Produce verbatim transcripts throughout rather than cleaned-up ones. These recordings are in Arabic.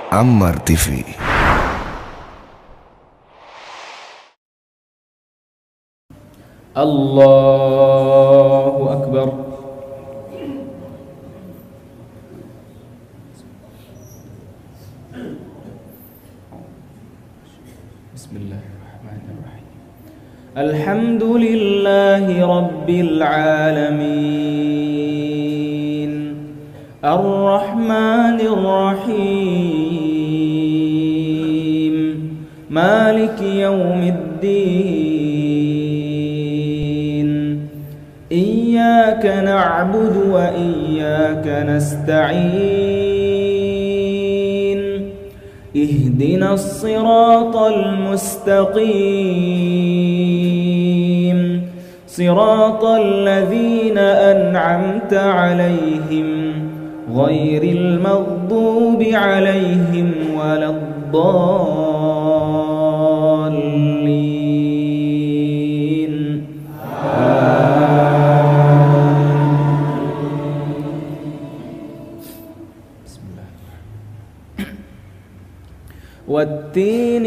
Ammar T V. الله أكبر. بسم الله الرحمن الرحيم. الحمد لله رب العالمين الرحمن الرحيم مالك يوم الدين إياك نعبد وإياك نستعين اهدنا الصراط المستقيم صراط الذين أنعمت عليهم غير المغضوب عليهم ولا الضالين بسم الله. والتين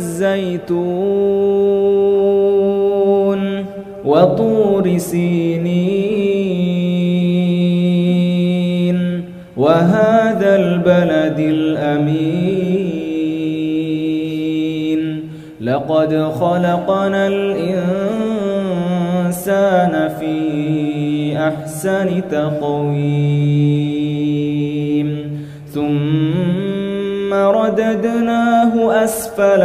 والزيتون وطور سينين وهذا البلد الأمين لقد خلقنا الإنسان في أحسن تقويم ثم رددناه أسفل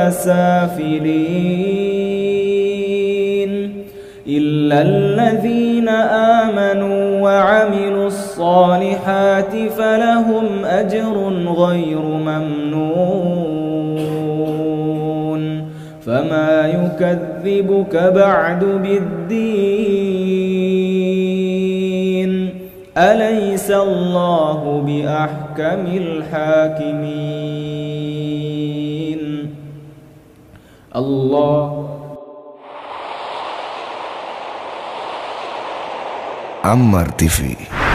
سافلين إلا الذين آمنوا وعملوا الصالحات فلهم أجر غير ممنون فما يكذبك بعد بالدين أليس الله بأحكم الحاكمين. الله Ammar T V.